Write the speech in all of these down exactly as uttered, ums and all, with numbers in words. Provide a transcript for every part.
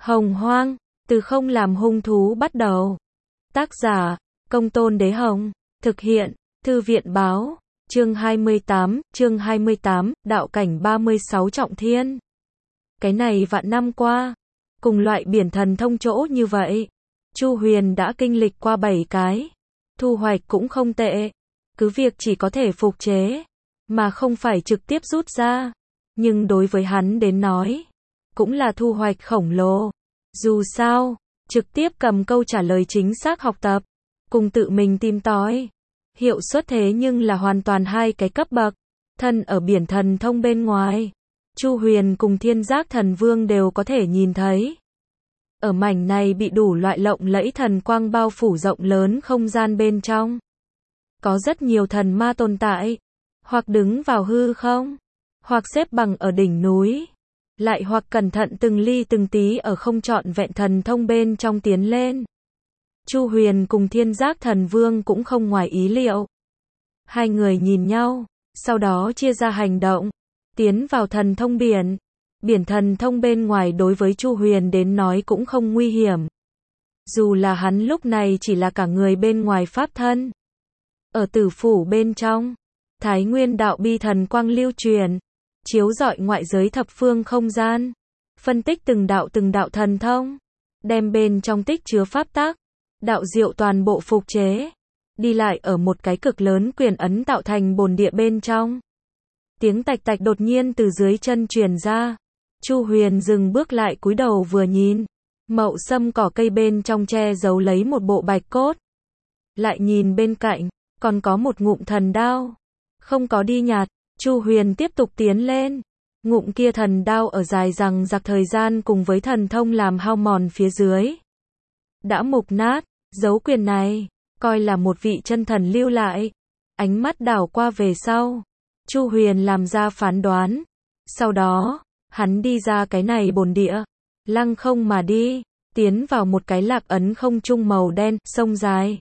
Hồng Hoang, từ không làm hung thú bắt đầu. Tác giả, Công Tôn Đế Hồng. Thực hiện, Thư viện Báo. Chương hai mươi tám, chương hai mươi tám, đạo cảnh ba mươi sáu trọng thiên. Cái này vạn năm qua, cùng loại biển thần thông chỗ như vậy, Chu Huyền đã kinh lịch qua bảy cái. Thu hoạch cũng không tệ. Cứ việc chỉ có thể phục chế, mà không phải trực tiếp rút ra. Nhưng đối với hắn đến nói, cũng là thu hoạch khổng lồ. Dù sao, trực tiếp cầm câu trả lời chính xác học tập, cùng tự mình tìm tòi. Hiệu suất thế nhưng là hoàn toàn hai cái cấp bậc. Thân ở biển thần thông bên ngoài, Chu Huyền cùng Thiên Giác Thần Vương đều có thể nhìn thấy. Ở mảnh này bị đủ loại lộng lẫy thần quang bao phủ rộng lớn không gian bên trong, có rất nhiều thần ma tồn tại, hoặc đứng vào hư không, hoặc xếp bằng ở đỉnh núi, lại hoặc cẩn thận từng ly từng tí ở không trọn vẹn thần thông bên trong tiến lên. Chu Huyền cùng Thiên Giác Thần Vương cũng không ngoài ý liệu. Hai người nhìn nhau, sau đó chia ra hành động, tiến vào thần thông biển. Biển thần thông bên ngoài đối với Chu Huyền đến nói cũng không nguy hiểm. Dù là hắn lúc này chỉ là cả người bên ngoài pháp thân. Ở tử phủ bên trong, Thái Nguyên đạo bi thần quang lưu truyền, chiếu rọi ngoại giới thập phương không gian, phân tích từng đạo từng đạo thần thông, đem bên trong tích chứa pháp tác, đạo diệu toàn bộ phục chế, đi lại ở một cái cực lớn quyền ấn tạo thành bồn địa bên trong. Tiếng tạch tạch đột nhiên từ dưới chân truyền ra. Chu Huyền dừng bước lại cúi đầu vừa nhìn, mậu sâm cỏ cây bên trong che giấu lấy một bộ bạch cốt. Lại nhìn bên cạnh, còn có một ngụm thần đao. Không có đi nhạt, Chu Huyền tiếp tục tiến lên. Ngụm kia thần đao ở dài rằng giặc thời gian cùng với thần thông làm hao mòn phía dưới, đã mục nát. Dấu quyền này, coi là một vị chân thần lưu lại. Ánh mắt đảo qua về sau, Chu Huyền làm ra phán đoán. Sau đó, hắn đi ra cái này bồn địa, lăng không mà đi, tiến vào một cái lạc ấn không trung màu đen, sông dài.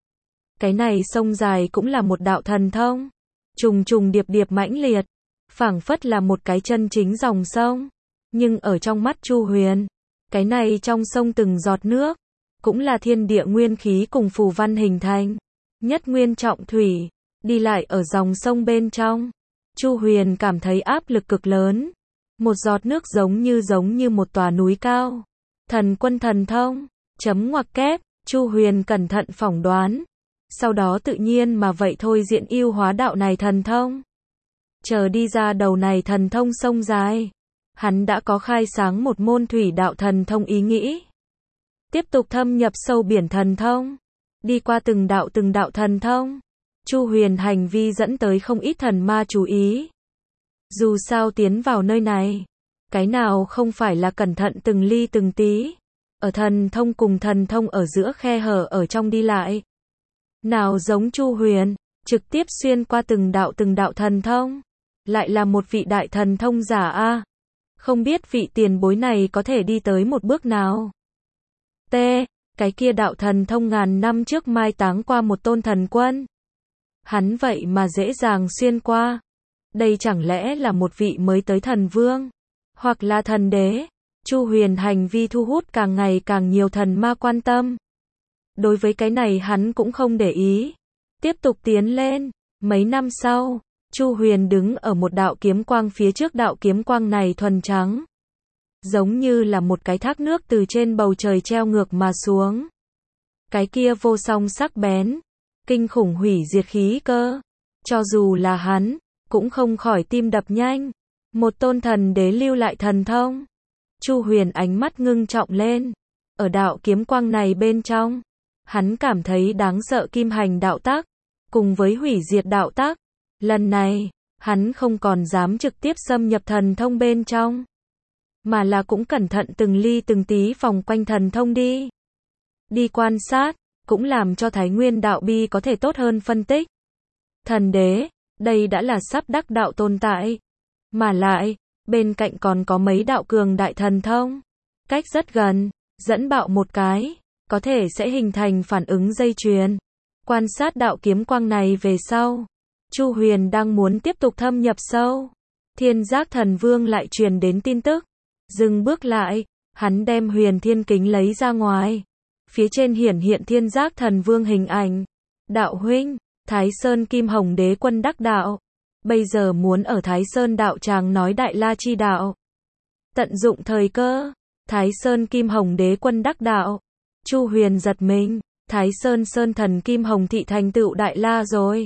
Cái này sông dài cũng là một đạo thần thông, trùng trùng điệp điệp mãnh liệt, phảng phất là một cái chân chính dòng sông. Nhưng ở trong mắt Chu Huyền, cái này trong sông từng giọt nước, cũng là thiên địa nguyên khí cùng phù văn hình thành. Nhất nguyên trọng thủy, đi lại ở dòng sông bên trong, Chu Huyền cảm thấy áp lực cực lớn. Một giọt nước giống như giống như một tòa núi cao. Thần quân thần thông, chấm ngoặc kép, Chu Huyền cẩn thận phỏng đoán. Sau đó tự nhiên mà vậy thôi diễn yêu hóa đạo này thần thông. Chờ đi ra đầu này thần thông sông dài, hắn đã có khai sáng một môn thủy đạo thần thông ý nghĩ. Tiếp tục thâm nhập sâu biển thần thông, đi qua từng đạo từng đạo thần thông, Chu Huyền hành vi dẫn tới không ít thần ma chú ý. Dù sao tiến vào nơi này, cái nào không phải là cẩn thận từng ly từng tí, ở thần thông cùng thần thông ở giữa khe hở ở trong đi lại. Nào giống Chu Huyền, trực tiếp xuyên qua từng đạo từng đạo thần thông, lại là một vị đại thần thông giả a. Không biết vị tiền bối này có thể đi tới một bước nào. T. Cái kia đạo thần thông ngàn năm trước mai táng qua một tôn thần quân. Hắn vậy mà dễ dàng xuyên qua. Đây chẳng lẽ là một vị mới tới thần vương, hoặc là thần đế? Chu Huyền hành vi thu hút càng ngày càng nhiều thần ma quan tâm. Đối với cái này hắn cũng không để ý. Tiếp tục tiến lên. Mấy năm sau, Chu Huyền đứng ở một đạo kiếm quang phía trước. Đạo kiếm quang này thuần trắng, giống như là một cái thác nước từ trên bầu trời treo ngược mà xuống. Cái kia vô song sắc bén, kinh khủng hủy diệt khí cơ. Cho dù là hắn, cũng không khỏi tim đập nhanh. Một tôn thần đế lưu lại thần thông. Chu Huyền ánh mắt ngưng trọng lên. Ở đạo kiếm quang này bên trong, hắn cảm thấy đáng sợ kim hành đạo tác, cùng với hủy diệt đạo tác. Lần này, hắn không còn dám trực tiếp xâm nhập thần thông bên trong, mà là cũng cẩn thận từng ly từng tí vòng quanh thần thông đi. Đi quan sát, cũng làm cho Thái Nguyên đạo bi có thể tốt hơn phân tích. Thần đế, đây đã là sắp đắc đạo tồn tại. Mà lại, bên cạnh còn có mấy đạo cường đại thần thông. Cách rất gần, dẫn bạo một cái, có thể sẽ hình thành phản ứng dây chuyền. Quan sát đạo kiếm quang này về sau, Chu Huyền đang muốn tiếp tục thâm nhập sâu. Thiên Giác Thần Vương lại truyền đến tin tức. Dừng bước lại, Hắn đem huyền thiên kính lấy ra ngoài. Phía trên hiển hiện Thiên Giác Thần Vương hình ảnh. Đạo huynh, Thái Sơn Kim Hồng Đế Quân đắc đạo. Bây giờ muốn ở Thái Sơn đạo tràng nói Đại La chi đạo. Tận dụng thời cơ. Thái Sơn Kim Hồng Đế Quân đắc đạo. Chu Huyền giật mình. Thái Sơn Sơn Thần Kim Hồng Thị thành tựu Đại La rồi.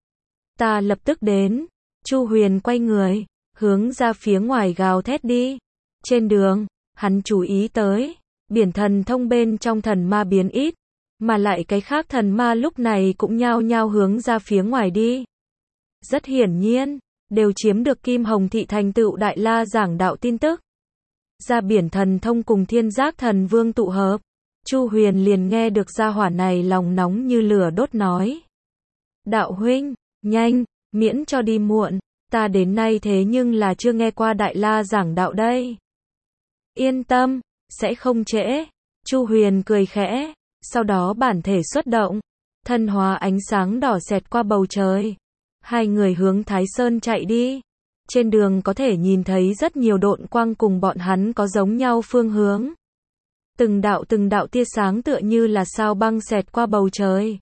Ta lập tức đến. Chu Huyền quay người, hướng ra phía ngoài gào thét đi. Trên đường, hắn chú ý tới, biển thần thông bên trong thần ma biến ít, mà lại cái khác thần ma lúc này cũng nhao nhao hướng ra phía ngoài đi. Rất hiển nhiên, đều chiếm được Kim Hồng Thị thành tựu Đại La giảng đạo tin tức. Ra biển thần thông cùng Thiên Giác Thần Vương tụ hợp, Chu Huyền liền nghe được gia hỏa này lòng nóng như lửa đốt nói. Đạo huynh, nhanh, miễn cho đi muộn, ta đến nay thế nhưng là chưa nghe qua Đại La giảng đạo đây. Yên tâm, sẽ không trễ. Chu Huyền cười khẽ, sau đó bản thể xuất động, thân hóa ánh sáng đỏ xẹt qua bầu trời. Hai người hướng Thái Sơn chạy đi. Trên đường có thể nhìn thấy rất nhiều độn quang cùng bọn hắn có giống nhau phương hướng. Từng đạo từng đạo tia sáng tựa như là sao băng xẹt qua bầu trời.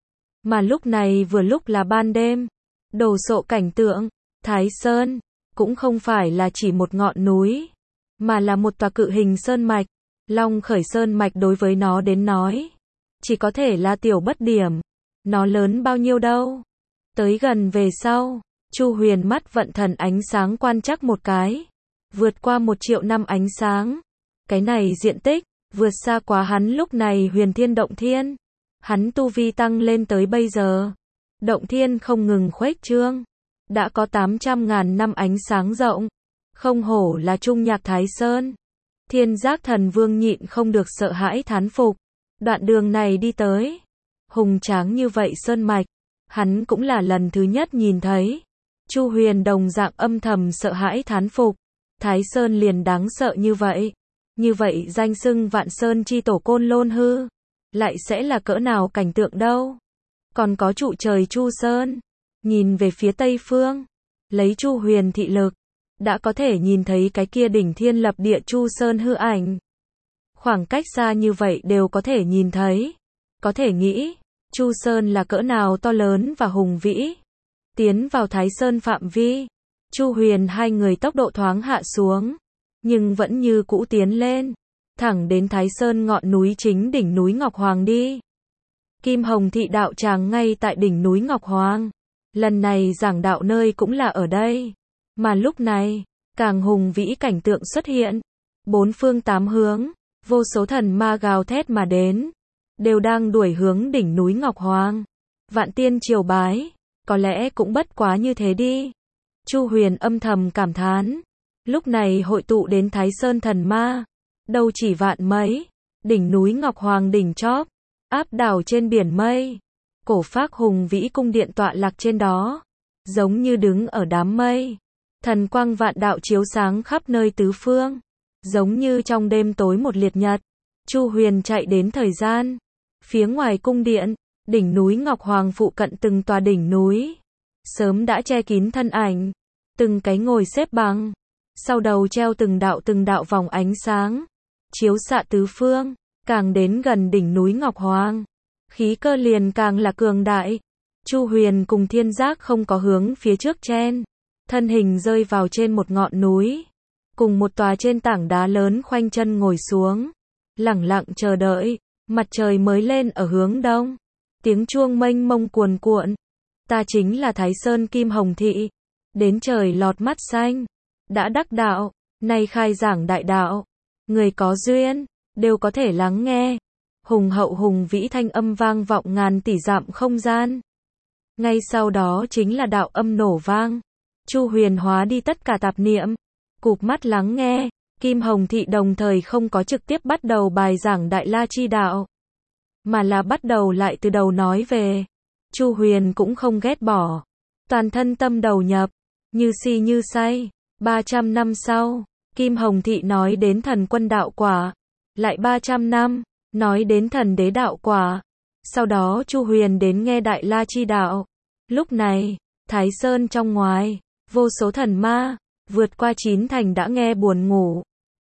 Mà lúc này vừa lúc là ban đêm. Đồ sộ cảnh tượng, Thái Sơn, cũng không phải là chỉ một ngọn núi, mà là một tòa cự hình sơn mạch. Long Khởi Sơn mạch đối với nó đến nói, chỉ có thể là tiểu bất điểm. Nó lớn bao nhiêu đâu. Tới gần về sau, Chu Huyền mắt vận thần ánh sáng quan trắc một cái. Vượt qua một triệu năm ánh sáng. Cái này diện tích, vượt xa quá hắn lúc này huyền thiên động thiên. Hắn tu vi tăng lên tới bây giờ. Động thiên không ngừng khuếch trương. Đã có tám trăm ngàn năm ánh sáng rộng. Không hổ là Trung Nhạc Thái Sơn. Thiên Giác Thần Vương nhịn không được sợ hãi thán phục. Đoạn đường này đi tới. Hùng tráng như vậy sơn mạch. Hắn cũng là lần thứ nhất nhìn thấy. Chu Huyền đồng dạng âm thầm sợ hãi thán phục. Thái Sơn liền đáng sợ như vậy. Như vậy danh xưng vạn sơn chi tổ Côn Lôn Hư. Lại sẽ là cỡ nào cảnh tượng đâu. Còn có trụ trời Chu Sơn. Nhìn về phía tây phương. Lấy Chu Huyền thị lực. Đã có thể nhìn thấy cái kia đỉnh thiên lập địa Chu Sơn hư ảnh. Khoảng cách xa như vậy đều có thể nhìn thấy. Có thể nghĩ. Chu Sơn là cỡ nào to lớn và hùng vĩ. Tiến vào Thái Sơn phạm vi. Chu Huyền hai người tốc độ thoáng hạ xuống. Nhưng vẫn như cũ tiến lên. Thẳng đến Thái Sơn ngọn núi chính đỉnh núi Ngọc Hoàng đi. Kim Hồng Thị đạo tràng ngay tại đỉnh núi Ngọc Hoàng. Lần này giảng đạo nơi cũng là ở đây. Mà lúc này, càng hùng vĩ cảnh tượng xuất hiện. Bốn phương tám hướng, vô số thần ma gào thét mà đến. Đều đang đuổi hướng đỉnh núi Ngọc Hoàng. Vạn tiên triều bái, có lẽ cũng bất quá như thế đi. Chu Huyền âm thầm cảm thán. Lúc này hội tụ đến Thái Sơn thần ma. Đâu chỉ vạn mấy. Đỉnh núi Ngọc Hoàng đỉnh chóp. Áp đảo trên biển mây. Cổ phác hùng vĩ cung điện tọa lạc trên đó. Giống như đứng ở đám mây. Thần quang vạn đạo chiếu sáng khắp nơi tứ phương. Giống như trong đêm tối một liệt nhật. Chu Huyền chạy đến thời gian. Phía ngoài cung điện, đỉnh núi Ngọc Hoàng phụ cận từng tòa đỉnh núi. Sớm đã che kín thân ảnh. Từng cái ngồi xếp bằng. Sau đầu treo từng đạo từng đạo vòng ánh sáng. Chiếu xạ tứ phương. Càng đến gần đỉnh núi Ngọc Hoàng. Khí cơ liền càng là cường đại. Chu Huyền cùng Thiên Giác không có hướng phía trước chen. Thân hình rơi vào trên một ngọn núi. Cùng một tòa trên tảng đá lớn khoanh chân ngồi xuống. Lẳng lặng chờ đợi. Mặt trời mới lên ở hướng đông. Tiếng chuông mênh mông cuồn cuộn. Ta chính là Thái Sơn Kim Hồng Thị. Đến trời lọt mắt xanh. Đã đắc đạo. Nay khai giảng đại đạo. Người có duyên. Đều có thể lắng nghe. Hùng hậu hùng vĩ thanh âm vang vọng ngàn tỷ dặm không gian. Ngay sau đó chính là đạo âm nổ vang. Chu Huyền hóa đi tất cả tạp niệm. Cụp mắt lắng nghe. Kim Hồng Thị đồng thời không có trực tiếp bắt đầu bài giảng Đại La chi đạo. Mà là bắt đầu lại từ đầu nói về. Chu Huyền cũng không ghét bỏ. Toàn thân tâm đầu nhập. Như si như say. ba trăm năm sau. Kim Hồng Thị nói đến thần quân đạo quả. Lại ba trăm năm. Nói đến thần đế đạo quả. Sau đó Chu Huyền đến nghe Đại La chi đạo. Lúc này, Thái Sơn trong ngoài. Vô số thần ma. Vượt qua chín thành đã nghe buồn ngủ.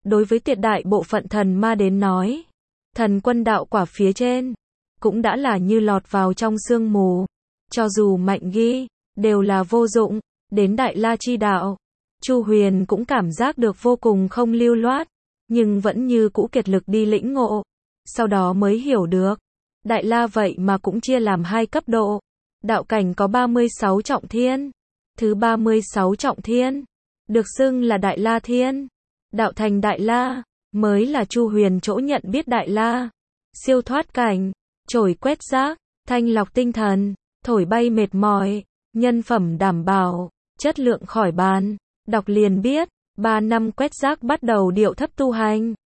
đối với tuyệt đại bộ phận thần ma đến nói, thần quân đạo quả phía trên, cũng đã là như lọt vào trong sương mù. Cho dù mạnh ghi, đều là vô dụng, đến Đại La chi đạo. Chu Huyền cũng cảm giác được vô cùng không lưu loát, nhưng vẫn như cũ kiệt lực đi lĩnh ngộ. Sau đó mới hiểu được, Đại La vậy mà cũng chia làm hai cấp độ. Đạo cảnh có ba mươi sáu trọng thiên. Thứ ba mươi sáu trọng thiên, được xưng là Đại La Thiên. Đạo thành Đại La, mới là Chu Huyền chỗ nhận biết Đại La. Siêu thoát cảnh, trổi quét rác, thanh lọc tinh thần, thổi bay mệt mỏi, nhân phẩm đảm bảo, chất lượng khỏi bàn. Đọc liền biết, ba năm quét rác bắt đầu điệu thấp tu hành.